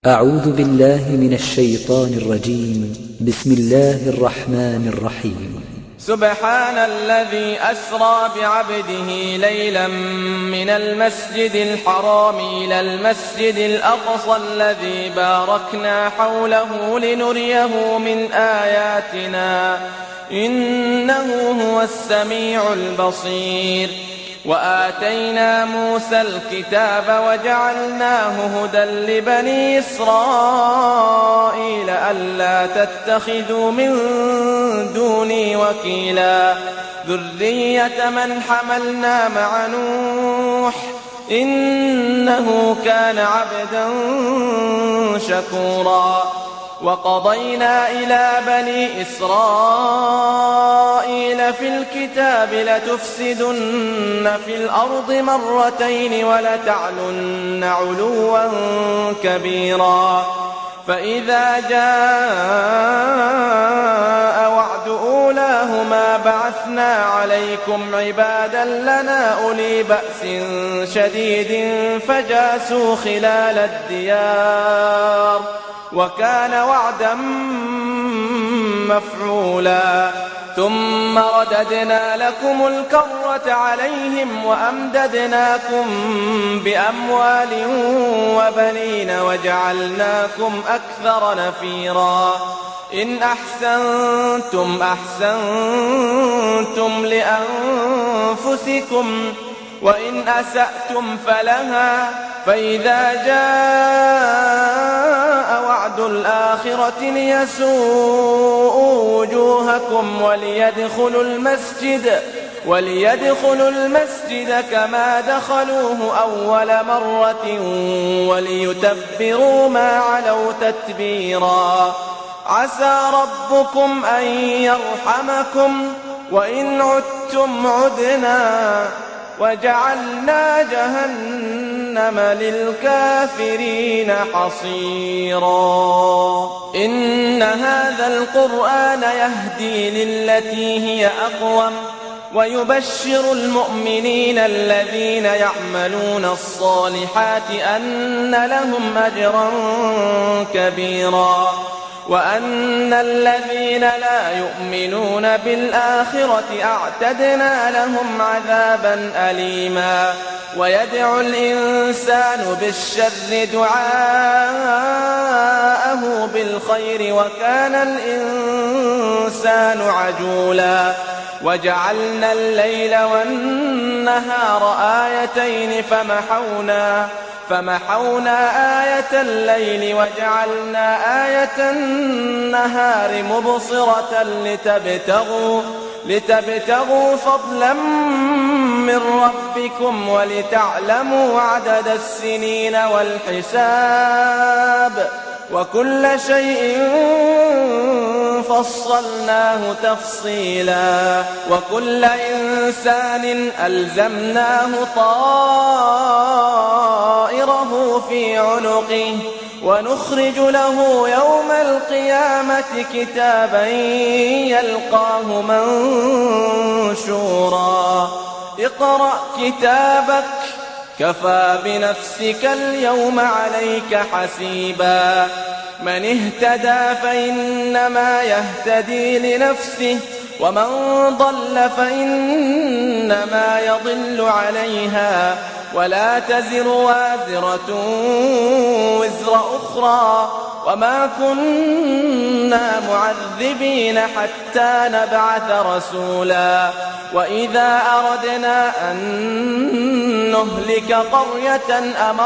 أعوذ بالله من الشيطان الرجيم. بسم الله الرحمن الرحيم. سبحان الذي أسرى بعبده ليلا من المسجد الحرام إلى المسجد الأقصى الذي باركنا حوله لنريه من آياتنا إنه هو السميع البصير. وآتينا موسى الكتاب وجعلناه هدى لبني إسرائيل ألا تتخذوا من دوني وكيلا ذرية من حملنا مع نوح إنه كان عبدا شكورا. وقضينا إلى بني إسرائيل في الكتاب لتفسدن في الأرض مرتين ولتعلن علوا كبيرا. فإذا جاء وعد أولاهما بعثنا عليكم عبادا لنا أولي بأس شديد فجاسوا خلال الديار وكان وعدا مفعولا. ثم رددنا لكم الكرة عليهم وأمددناكم بأموال وبنين وجعلناكم أكثر نفيرا. إن أحسنتم أحسنتم لأنفسكم وإن أسأتم فلها. فإذا جاء وعد الآخرة ليسوءوا وجوهكم وليدخلوا المسجد كما دخلوه أول مرة وليتبروا ما علوا تتبيرا. عسى ربكم أن يرحمكم وإن عدتم عدنا وجعلنا جهنم للكافرين حصيرا. إن هذا القرآن يهدي للتي هي أقوم ويبشر المؤمنين الذين يعملون الصالحات أن لهم أجرا كبيرا وأن الذين لا يؤمنون بالآخرة أعتدنا لهم عذابا أليما. ويدعو الإنسان بالشر دعاءه بالخير وكان الإنسان عجولا. وجعلنا الليل والنهار آيتين فمحونا آية الليل وجعلنا آية النهار مبصرة لتبتغوا فضلا من ربكم ولتعلموا عدد السنين والحساب وكل شيء فصلناه تفصيلا. وكل إنسان ألزمناه طائره في عنقه ونخرج له يوم القيامة كتابا يلقاه منشورا. اقرأ كتابك كفى بنفسك اليوم عليك حسيبا. من اهتدى فإنما يهتدي لنفسه ومن ضل فإنما يضل عليها ولا تزر وازرة وزر أخرى وما كنا معذبين حتى نبعث رسولا. وإذا أردنا أن نهلك قرية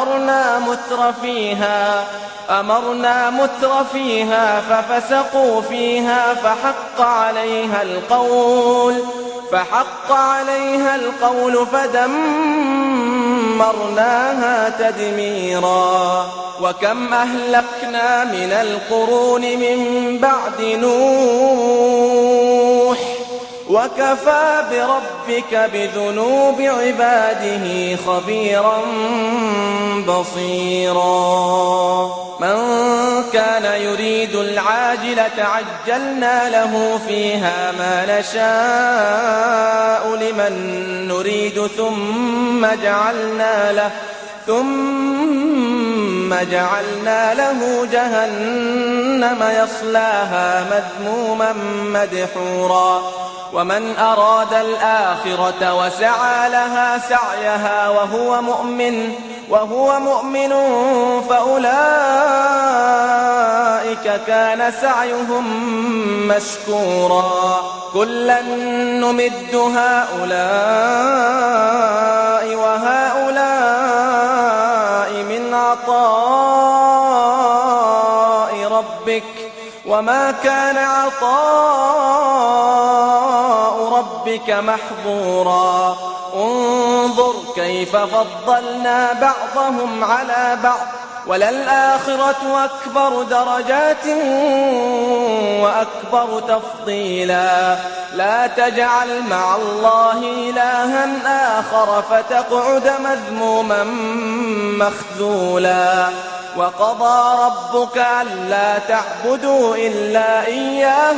أمرنا متر فيها ففسقوا فيها فحق عليها القول فدمرناها تدميرا. وكم أهلكنا من القرون من بعد نوح وكفى بربك بذنوب عباده خبيرا بصيرا. من كان يريد العاجلة عجلنا له فيها ما نشاء لمن نريد ثم ثم جعلنا له جهنم يصلاها مذموما مدحورا ومن أراد الآخرة وسعى لها سعيها وهو مؤمن فأولئك كان سعيهم مشكورا كلا نمد هؤلاء وهؤلاء من عطاء ربك وما كان عطاء ربك محظورا انظر كيف فضلنا بعضهم على بعض وللآخرة أكبر درجات وأكبر تفضيلا لا تجعل مع الله إلها آخر فتقعد مذموما مخذولا وقضى ربك ألا تعبدوا إلا إياه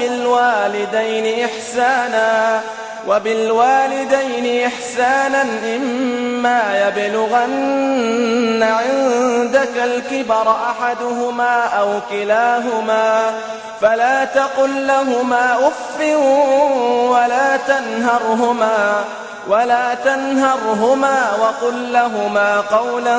وبالوالدين إحسانا إما يبلغن عندك الكبر أحدهما أو كلاهما فلا تقل لهما أف ولا تنهرهما وقل لهما قولا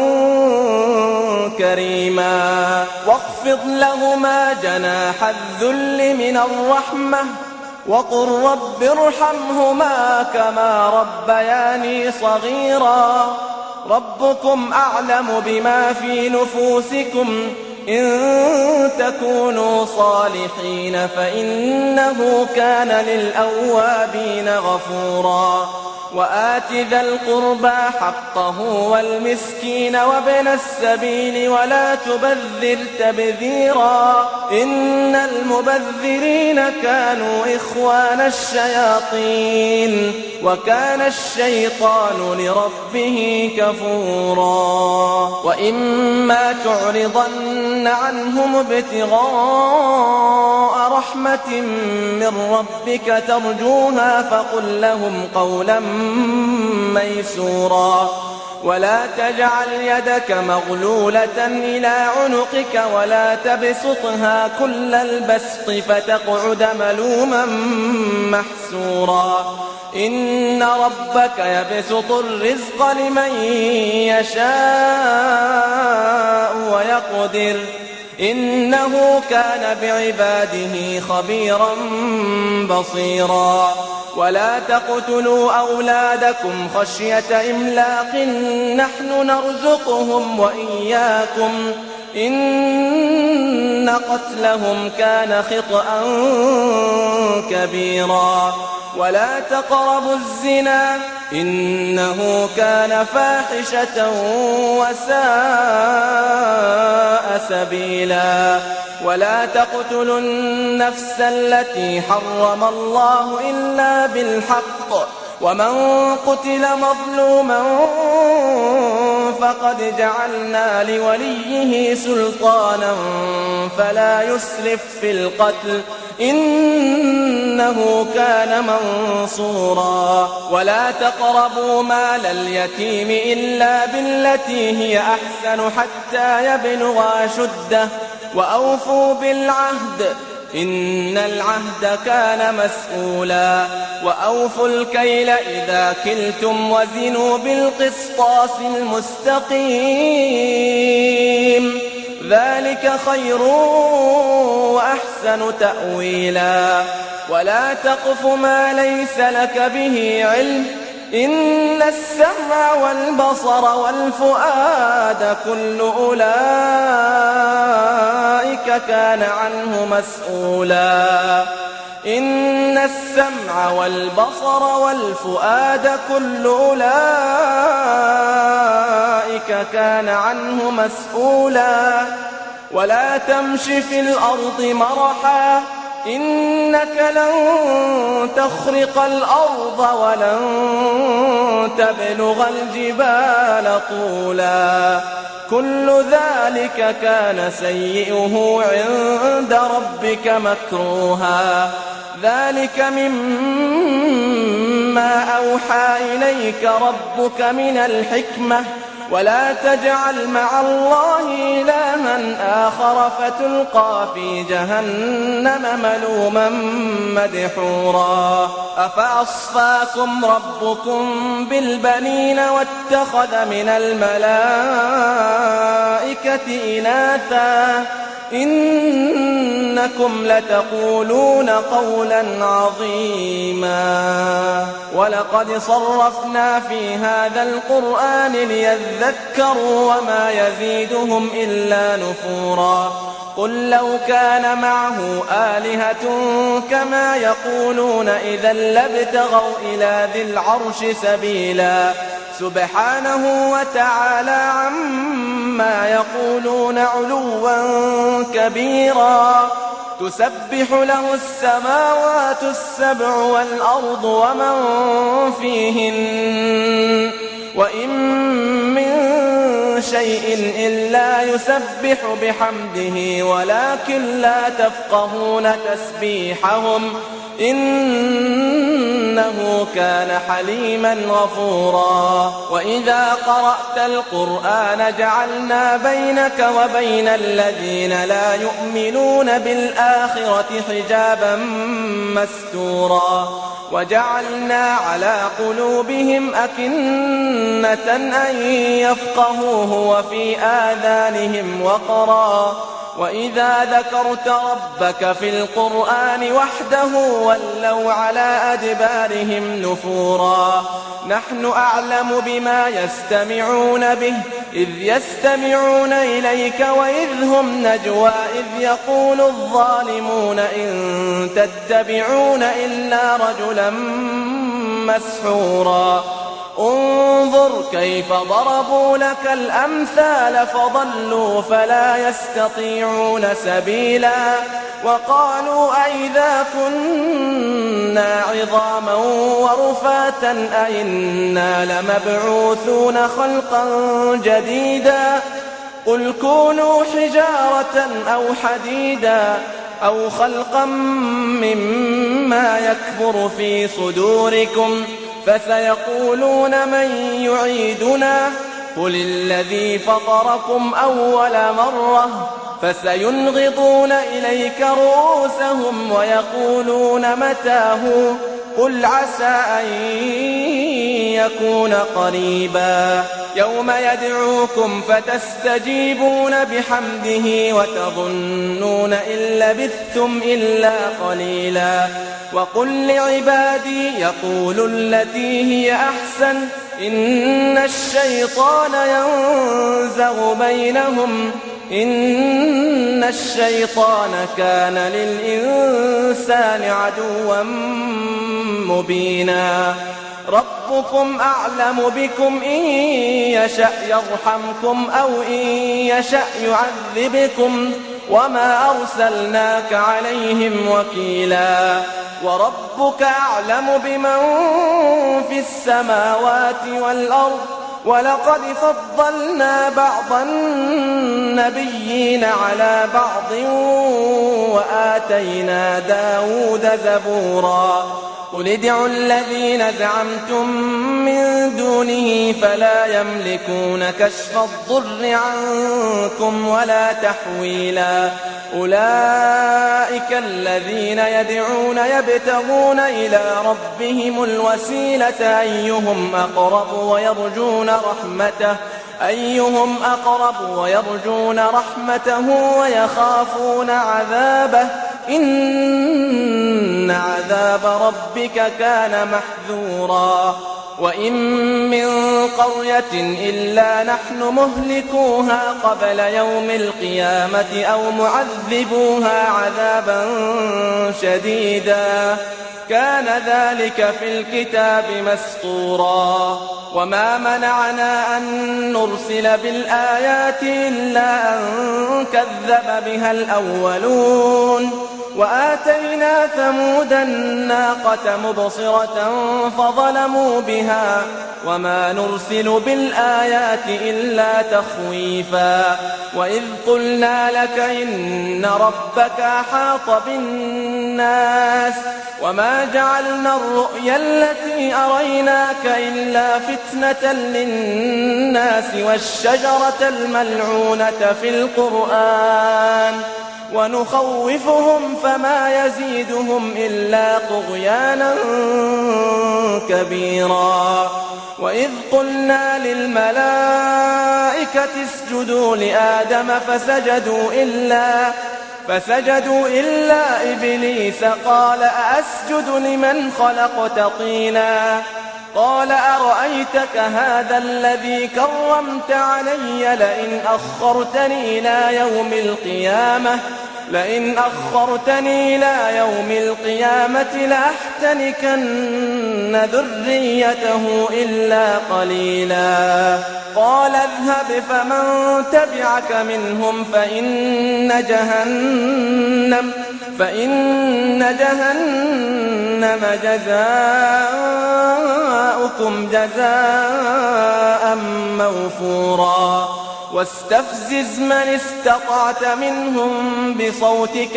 كريما واخفض لهما جناح الذل من الرحمة وقل رب ارحمهما كما ربياني صغيرا ربكم أعلم بما في نفوسكم إن تكونوا صالحين فإنه كان للأوابين غفورا وآت ذا القربى حقه والمسكين وابن السبيل ولا تبذر تبذيرا إن المبذرين كانوا إخوان الشياطين وكان الشيطان لربه كفورا وإما تعرضن عنهم ابتغاء رحمة من ربك ترجوها فقل لهم قولا ميسورا ولا تجعل يدك مغلولة إلى عنقك ولا تبسطها كل البسط فتقعد ملوما محسورا إن ربك يبسط الرزق لمن يشاء ويقدر إنه كان بعباده خبيرا بصيرا ولا تقتلوا أولادكم خشية إملاق نحن نرزقهم وإياكم إن قتلهم كان خطأ كبيرا ولا تقربوا الزنا إنه كان فاحشة وساء سبيلا ولا تقتلوا النفس التي حرم الله إلا بالحق ومن قتل مظلوما فقد جعلنا لوليه سلطانا فلا يسرف في القتل إنه كان منصورا ولا تقربوا مال اليتيم إلا بالتي هي أحسن حتى يبلغ أشده وأوفوا بالعهد إن العهد كان مسؤولا وأوفوا الكيل إذا كلتم وزنوا بالقسطاس المستقيم ذلك خير وأحسن تأويلا ولا تقف ما ليس لك به علم إن السمع والبصر والفؤاد كل أولئك كان عنه مسؤولا إن السمع والبصر والفؤاد كل أولئك كان عنه مسؤولا ولا تمش في الأرض مرحا إنك لن تخرق الأرض ولن تبلغ الجبال طولا كل ذلك كان سيئه عند ربك مكروها ذلك مما أوحى إليك ربك من الحكمة ولا تجعل مع الله إلها آخر فتلقى في جهنم ملوما مدحورا أفأصفاكم ربكم بالبنين واتخذ من الملائكة إناثا إنكم لتقولون قولا عظيما ولقد صرفنا في هذا القرآن ليذكروا وما يزيدهم إلا نفورا قل لو كان معه آلهة كما يقولون إذا لابتغوا إلى ذي العرش سبيلا سبحانه وتعالى عما يقولون علوا كبيرا تسبح له السماوات السبع والأرض ومن فيهن وإن من شيء إلا يسبح بحمده ولكن لا تفقهون تسبيحهم إنه كان حليما غفورا وإذا قرأت القرآن جعلنا بينك وبين الذين لا يؤمنون بالآخرة حجابا مستورا وجعلنا على قلوبهم أكنة أن يفقهوه وفي آذانهم وقرا وإذا ذكرت ربك في القرآن وحده ولوا على أدبارهم نفورا نحن أعلم بما يستمعون به إذ يستمعون إليك وإذ هم نجوى إذ يقول الظالمون إن تتبعون إلا رجلا مسحورا انظر كيف ضربوا لك الأمثال فضلوا فلا يستطيعون سبيلا وقالوا أئذا كنا عظاما ورفاتا أئنا لمبعوثون خلقا جديدا قل كونوا حجارة أو حديدا أو خلقا مما يكبر في صدوركم فسيقولون من يعيدنا قل الذي فطركم أول مرة فسينغضون إليك رؤوسهم ويقولون متاه قل عسى أن يكون قريبا يوم يدعوكم فتستجيبون بحمده وتظنون إن لبثتم إلا قليلا وقل لعبادي يقولوا التي هي أحسن إن الشيطان ينزغ بينهم إن الشيطان كان للإنسان عدوا مبينا ربكم أعلم بكم إن يشأ يرحمكم أو إن يشأ يعذبكم وما أرسلناك عليهم وكيلا وربك أعلم بمن في السماوات والأرض ولقد فضلنا بعض النبيين على بعض وآتينا داود زبورا قل ادعوا الذين زعمتم من دونه فلا يملكون كشف الضر عنكم ولا تحويلا أولئك الذين يدعون يبتغون إلى ربهم الوسيلة أيهم أقرب ويرجون رحمته ويخافون عذابه إن عذاب ربك كان محذورا وإن من قرية إلا نحن مهلكوها قبل يوم القيامة أو معذبوها عذابا شديدا كان ذلك في الكتاب مسطورا وما منعنا أن نرسل بالآيات إلا أن كذب بها الأولون وآتينا ثمود الناقة مبصرة فظلموا بها وما نرسل بالآيات إلا تخويفا وإذ قلنا لك إن ربك أحاط بالناس وما جعلنا الرؤيا التي أريناك إلا فتنة للناس والشجرة الملعونة في القرآن ونخوفهم فما يزيدهم إلا طغيانا كبيرا وإذ قلنا للملائكة اسجدوا لآدم فسجدوا إلا إبليس قال أأسجد لمن خلقت طينا قال أرأيتك هذا الذي كرمت علي لئن أخرتني إلى يوم القيامة لأحتنكن ذريته إلا قليلا قال اذهب فمن تبعك منهم فإن جهنم جزاؤكم جزاء موفورا واستفزز من استطعت منهم بصوتك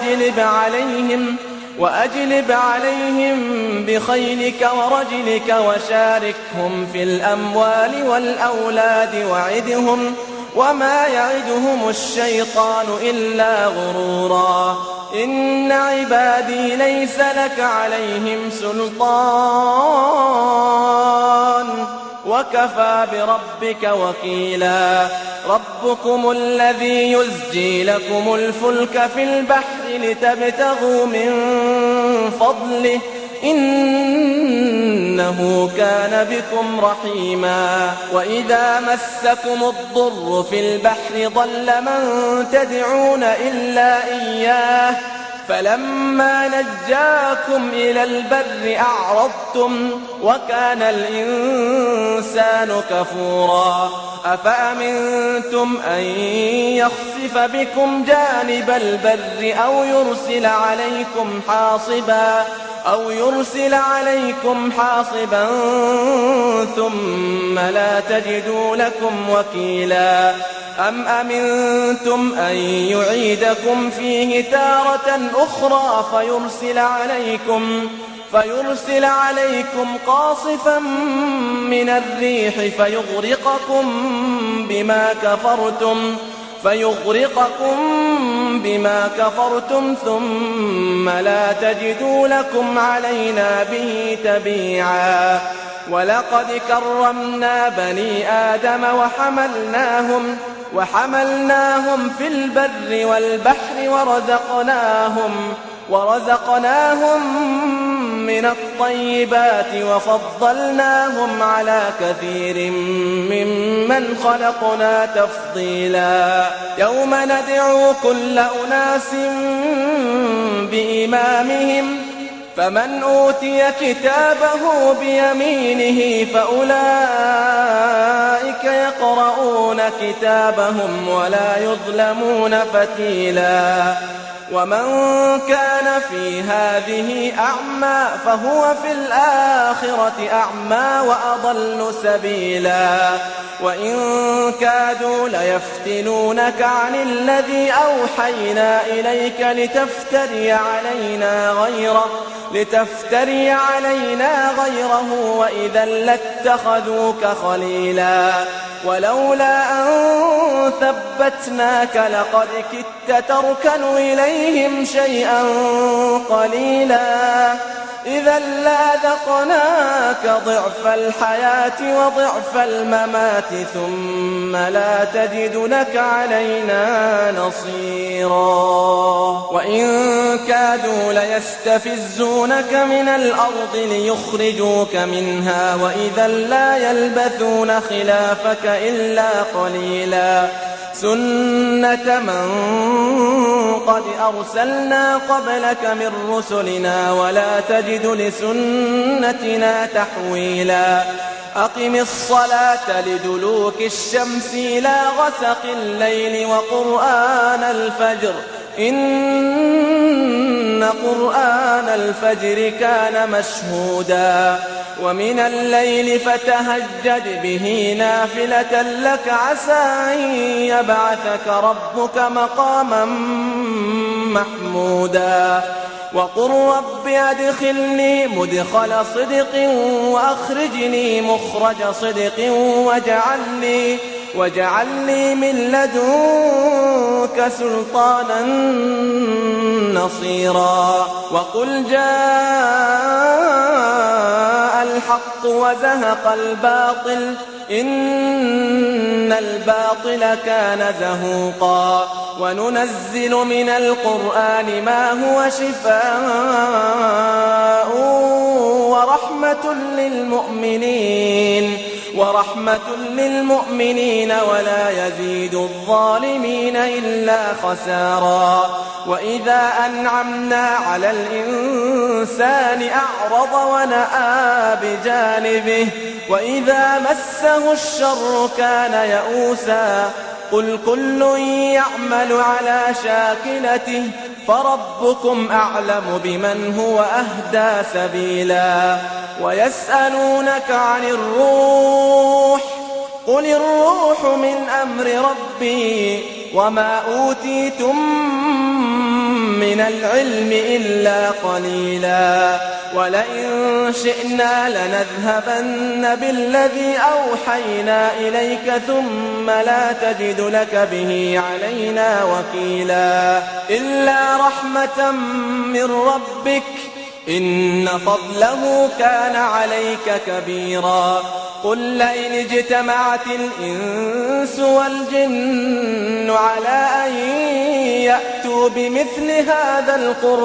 وأجلب عليهم بخيلك ورجلك وشاركهم في الأموال والأولاد وعدهم وما يعدهم الشيطان إلا غرورا إن عبادي ليس لك عليهم سلطان وكفى بربك وكيلا ربكم الذي يزجي لكم الفلك في البحر لتبتغوا من فضله إنه كان بكم رحيما وإذا مسكم الضر في البحر ضل من تدعون إلا إياه فلما نجاكم إلى البر أعرضتم وكان الإنسان كفورا أفأمنتم أن يخسف بكم جانب البر أو يرسل عليكم حاصبا ثم لا تجدوا لكم وكيلا أم أمنتم أن يعيدكم فيه تارة أخرى فيرسل عليكم قاصفا من الريح فيغرقكم بما كفرتم ثم لا تجدوا لكم علينا به تبيعا ولقد كرمنا بني آدم وحملناهم في البر والبحر ورزقناهم من الطيبات وفضلناهم على كثير ممن خلقنا تفضيلا يوم ندعو كل أناس بإمامهم فمن أوتي كتابه بيمينه فأولئك يقرؤون كتابهم ولا يظلمون فتيلا ومن كان في هذه أعمى فهو في الآخرة أعمى وأضل سبيلا وإن كادوا ليفتنونك عن الذي أوحينا إليك لتفتري علينا غيره وإذا لاتخذوك خليلا ولولا أن ثبتناك لقد كدت تركن إليهم شيئا قليلا إذا لأذقناك ضعف الحياة وضعف الممات ثم لا تجد لك علينا نصيرا وإن كادوا ليستفزونك من الأرض ليخرجوك منها وإذا لا يلبثون خلافك إلا قليلا سنة من قد أرسلنا قبلك من رسلنا ولا تجد لسنتنا تحويلا أقم الصلاة لدلوك الشمس إلى غسق الليل وقرآن الفجر إن قرآن الفجر كان مشهودا ومن الليل فتهجد به نافلة لك عسى أن يبعثك ربك مقاما محمودا وقل رب أدخلني مدخل صدق وأخرجني مخرج صدق واجعلني من لدنك سلطانا نصيرا وقل جاء الحق وزهق الباطل إن الباطل كان زهوقا وننزل من القرآن ما هو شفاء ورحمة للمؤمنين ولا يزيد الظالمين إلا خسارا وإذا أنعمنا على الإنسان أعرض ونأى بجانبه وإذا مسه الشر كان يئوسا قل كل يعمل على شاكلته فربكم أعلم بمن هو أهدى سبيلا ويسألونك عن الروح قل الروح من أمر ربي وما أوتيتم من العلم إلا قليلا ولئن شئنا لنذهبن بالذي أوحينا إليك ثم لا تجد لك به علينا وكيلا إلا رحمة من ربك إن فضله كان عليك كبيرا قل لئن اجتمعت الإنس والجن على أن يأتوا بمثل هذا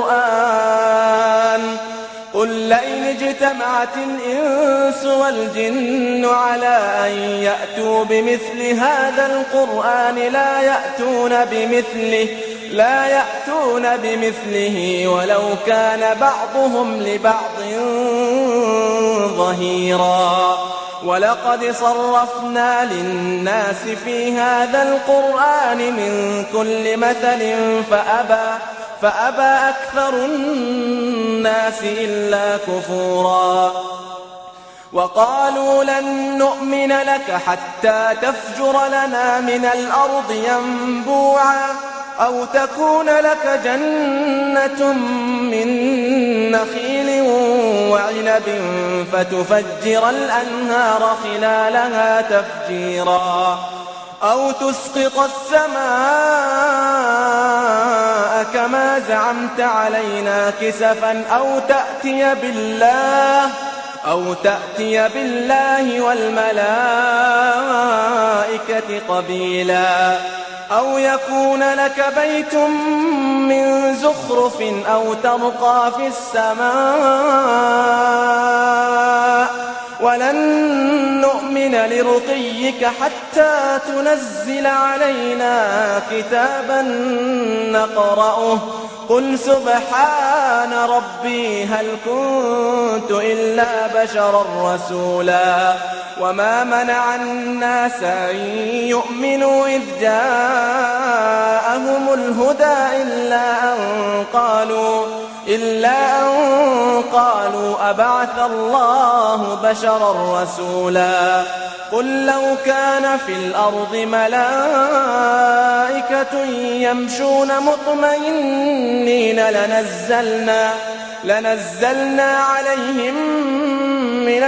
القرآن قل لئن اجتمعت الإنس والجن على أن يأتوا بمثل هذا القرآن لا يأتون بمثله ولو كان بعضهم لبعض ظهيرا ولقد صرفنا للناس في هذا القرآن من كل مثل فأبى أكثر الناس إلا كفورا وقالوا لن نؤمن لك حتى تفجر لنا من الأرض ينبوعا أو تكون لك جنة من نخيل وعنب فتفجر الأنهار خلالها تفجيرا أو تسقط السماء كما زعمت علينا كسفا أو تأتي بالله والملائكة قبيلا أو يكون لك بيت من زخرف أو ترقى في السماء ولن نؤمن لرقيك حتى تنزل علينا كتابا نقرأه قل سبحان ربي هل كنت إلا بشرا رسولا وما منع الناس أن يؤمنوا إذ جاءهم الهدى إلا أن قالوا أبعث الله بشرا رسولا قل لو كان في الأرض ملائكة يمشون مطمئنين لنزلنا عليهم من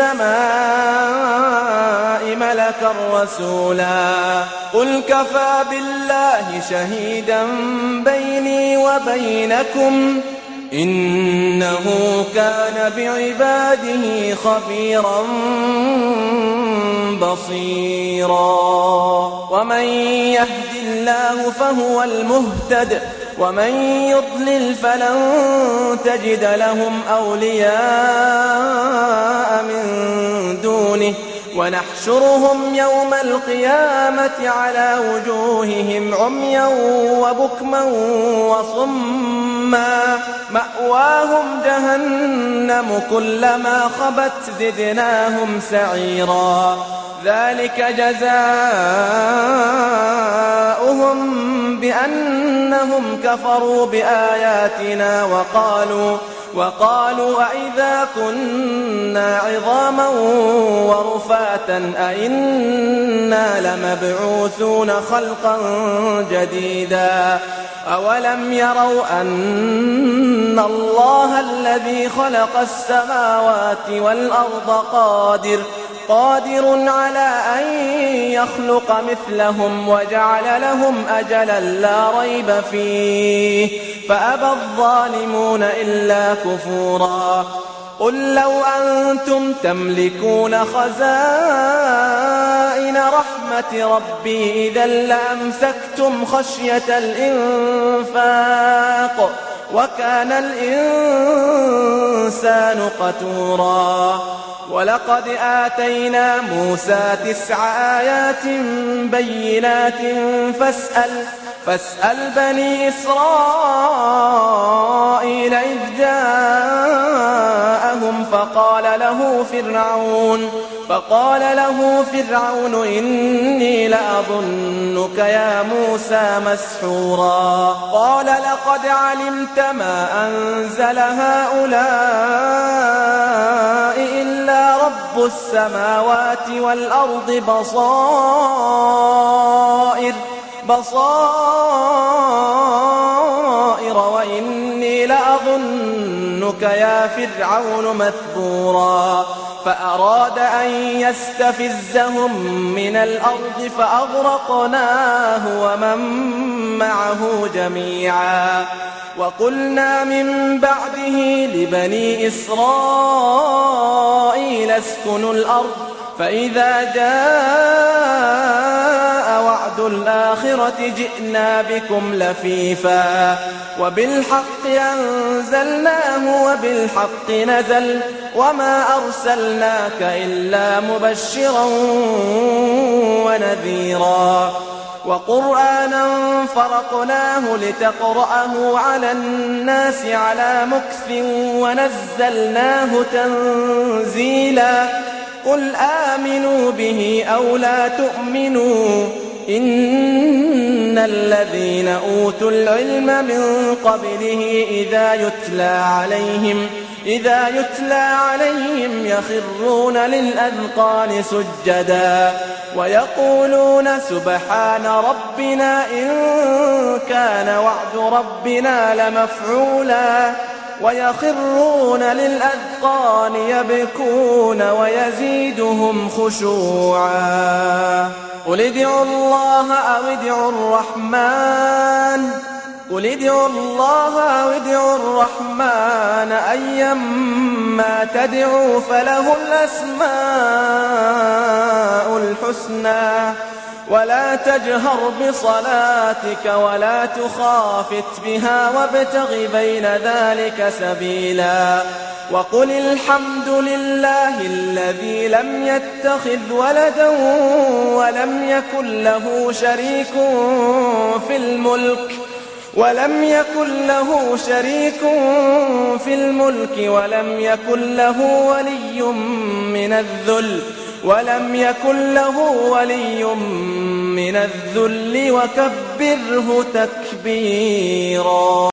السماء ملكا رسولا قل كفى بالله شهيدا بيني وبينكم إنه كان بعباده خبيرا بصيرا ومن يهد الله فهو المهتد ومن يضلل فلن تجد لهم أولياء من دونه ونحشرهم يوم القيامة على وجوههم عميا وبكما وصما مأواهم جهنم كلما خبت زدناهم سعيرا ذلك جزاؤهم بأنهم كفروا بآياتنا وقالوا أئذا كنا عظاما ورفاتا أئنا لمبعوثون خلقا جديدا أولم يروا أن الله الذي خلق السماوات والأرض قادر على أن يخلق مثلهم وجعل لهم أجلا لا ريب فيه فأبى الظالمون إلا كفورا قل لو أنتم تملكون خزائن رحمة ربي إذا لأمسكتم خشية الإنفاق وكان الإنسان قتورا ولقد آتينا موسى 9 آيات بينات فاسأل بني إسرائيل إذ جاءهم فقال له فرعون إني لأظنك يا موسى مسحورا قال لقد علمت ما أنزل هؤلاء إلا رب السماوات والأرض بصائر وإني لأظنك يا فرعون مثبورا فأراد أن يستفزهم من الأرض فأغرقناه ومن معه جميعا وقلنا من بعده لبني إسرائيل اسكنوا الأرض فإذا جاء وعد الآخرة جئنا بكم لفيفا وبالحق أنزلناه وبالحق نزل وما أرسلناك إلا مبشرا ونذيرا وقرآنا فرقناه لتقرأه على الناس على مكث ونزلناه تنزيلا قل آمنوا به أو لا تؤمنوا إن الذين أوتوا العلم من قبله إذا يتلى عليهم يخرون للأذقان سجدا ويقولون سبحان ربنا إن كان وعد ربنا لمفعولا ويخرون للأذقان يبكون ويزيدهم خشوعا قل ادعوا الله أو ادعوا الرحمن أيما تدعوا فله الأسماء الحسنى ولا تجهر بصلاتك ولا تخافت بها وابتغ بين ذلك سبيلا وقل الحمد لله الذي لم يتخذ ولدا ولم يكن له شريك في الملك ولم يكن له ولي من الذل وكبره تكبيرا.